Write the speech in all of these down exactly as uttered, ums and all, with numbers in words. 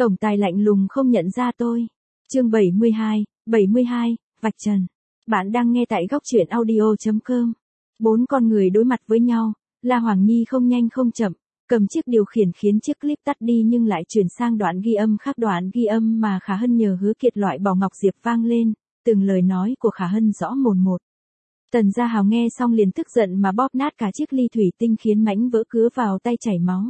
Tổng tài lạnh lùng không nhận ra tôi. Chương bảy mươi hai, bảy mươi hai, vạch trần. Bạn đang nghe tại góc truyện audio chấm com. Bốn con người đối mặt với nhau, La Hoàng Nhi không nhanh không chậm, cầm chiếc điều khiển khiến chiếc clip tắt đi nhưng lại chuyển sang đoạn ghi âm khác, đoạn ghi âm mà Khả Hân nhờ Hứa Kiệt loại bỏ Ngọc Diệp vang lên, từng lời nói của Khả Hân rõ mồn một. Tần Gia Hào nghe xong liền tức giận mà bóp nát cả chiếc ly thủy tinh khiến mảnh vỡ cứa vào tay chảy máu.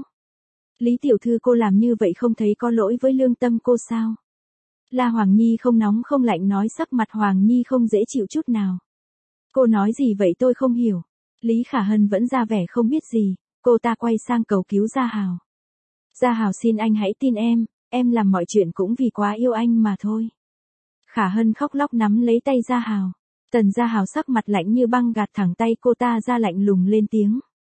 Lý tiểu thư, cô làm như vậy không thấy có lỗi với lương tâm cô sao? La Hoàng Nhi không nóng không lạnh nói, sắc mặt Hoàng Nhi không dễ chịu chút nào. Cô nói gì vậy tôi không hiểu. Lý Khả Hân vẫn ra vẻ không biết gì, cô ta quay sang cầu cứu Gia Hào. Gia Hào, xin anh hãy tin em, em làm mọi chuyện cũng vì quá yêu anh mà thôi. Khả Hân khóc lóc nắm lấy tay Gia Hào. Tần Gia Hào sắc mặt lạnh như băng gạt thẳng tay cô ta ra, lạnh lùng lên tiếng.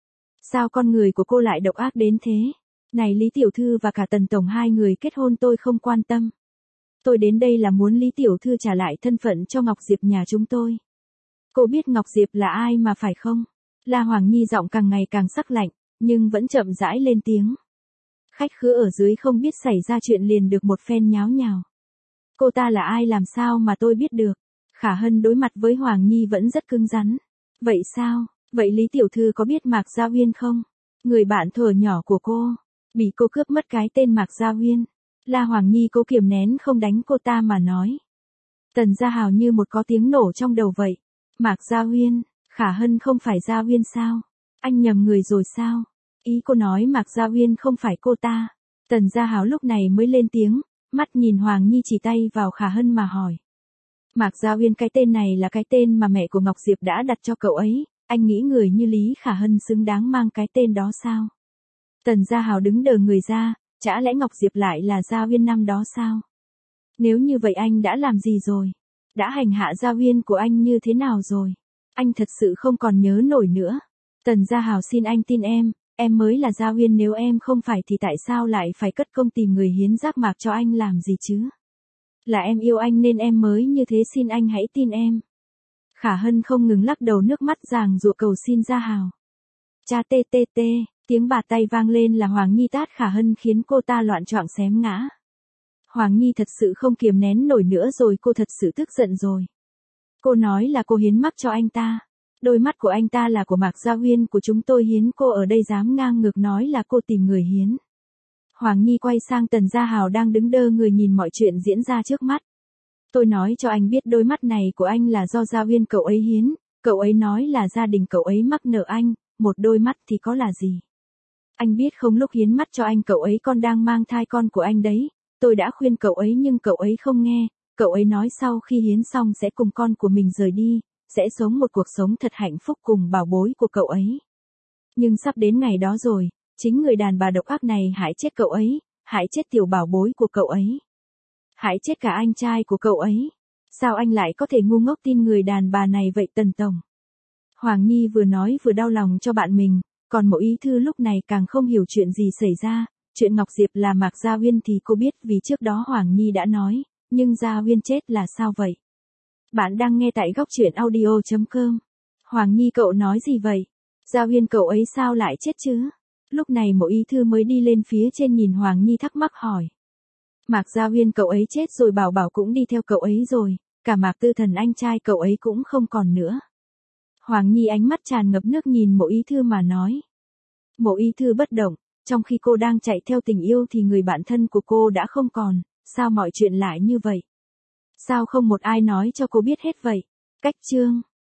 Sao con người của cô lại độc ác đến thế? Này Lý tiểu thư và cả Tần tổng, hai người kết hôn tôi không quan tâm. Tôi đến đây là muốn Lý tiểu thư trả lại thân phận cho Ngọc Diệp nhà chúng tôi. Cô biết Ngọc Diệp là ai mà phải không? La Hoàng Nhi giọng càng ngày càng sắc lạnh, nhưng vẫn chậm rãi lên tiếng. Khách khứa ở dưới không biết xảy ra chuyện liền được một phen nháo nhào. Cô ta là ai làm sao mà tôi biết được? Khả Hân đối mặt với Hoàng Nhi vẫn rất cứng rắn. Vậy sao? Vậy Lý tiểu thư có biết Mạc Gia Uyên không? Người bạn thuở nhỏ của cô. Bị cô cướp mất cái tên Mạc Gia Uyên. La Hoàng Nhi cố kiềm nén không đánh cô ta mà nói. Tần Gia Hào như một có tiếng nổ trong đầu vậy. Mạc Gia Uyên, Khả Hân không phải Gia Uyên sao? Anh nhầm người rồi sao? Ý cô nói Mạc Gia Uyên không phải cô ta. Tần Gia Hào lúc này mới lên tiếng, mắt nhìn Hoàng Nhi chỉ tay vào Khả Hân mà hỏi. Mạc Gia Uyên, cái tên này là cái tên mà mẹ của Ngọc Diệp đã đặt cho cậu ấy, anh nghĩ người như Lý Khả Hân xứng đáng mang cái tên đó sao? Tần Gia Hào đứng đờ người ra, chả lẽ Ngọc Diệp lại là Gia Uyên năm đó sao? Nếu như vậy anh đã làm gì rồi? Đã hành hạ Gia Uyên của anh như thế nào rồi? Anh thật sự không còn nhớ nổi nữa. Tần Gia Hào, xin anh tin em, em mới là Gia Uyên, nếu em không phải thì tại sao lại phải cất công tìm người hiến giác mạc cho anh làm gì chứ? Là em yêu anh nên em mới như thế, xin anh hãy tin em. Khả Hân không ngừng lắc đầu, nước mắt giàng giụa cầu xin Gia Hào. Cha tê tê tê, tiếng bạt tay vang lên là Hoàng Nhi tát Khả Hân khiến cô ta loạn choạng xém ngã. Hoàng Nhi thật sự không kiềm nén nổi nữa rồi, cô thật sự tức giận rồi. Cô nói là cô hiến mắt cho anh ta. Đôi mắt của anh ta là của Mạc Gia Uyên của chúng tôi hiến, cô ở đây dám ngang ngược nói là cô tìm người hiến. Hoàng Nhi quay sang Tần Gia Hào đang đứng đơ người nhìn mọi chuyện diễn ra trước mắt. Tôi nói cho anh biết đôi mắt này của anh là do Gia Uyên cậu ấy hiến, cậu ấy nói là gia đình cậu ấy mắc nợ anh, một đôi mắt thì có là gì. Anh biết không, lúc hiến mắt cho anh cậu ấy còn đang mang thai con của anh đấy, tôi đã khuyên cậu ấy nhưng cậu ấy không nghe, cậu ấy nói sau khi hiến xong sẽ cùng con của mình rời đi, sẽ sống một cuộc sống thật hạnh phúc cùng bảo bối của cậu ấy. Nhưng sắp đến ngày đó rồi. Chính người đàn bà độc ác này hại chết cậu ấy, hại chết tiểu bảo bối của cậu ấy. Hại chết cả anh trai của cậu ấy. Sao anh lại có thể ngu ngốc tin người đàn bà này vậy Tần tổng? Hoàng Nhi vừa nói vừa đau lòng cho bạn mình, còn Mộ Ý Thư lúc này càng không hiểu chuyện gì xảy ra. Chuyện Ngọc Diệp là Mạc Gia Uyên thì cô biết vì trước đó Hoàng Nhi đã nói, nhưng Gia Uyên chết là sao vậy? Bạn đang nghe tại góc truyện audio chấm com. Hoàng Nhi, cậu nói gì vậy? Gia Uyên cậu ấy sao lại chết chứ? Lúc này Mộ Ý Thư mới đi lên phía trên nhìn Hoàng Nhi thắc mắc hỏi. Mạc Gia Uyên cậu ấy chết rồi, Bảo Bảo cũng đi theo cậu ấy rồi, cả Mạc Tư Thần anh trai cậu ấy cũng không còn nữa. Hoàng Nhi ánh mắt tràn ngập nước nhìn Mộ Ý Thư mà nói. Mộ Ý Thư bất động, trong khi cô đang chạy theo tình yêu thì người bạn thân của cô đã không còn, sao mọi chuyện lại như vậy? Sao không một ai nói cho cô biết hết vậy? Cách chương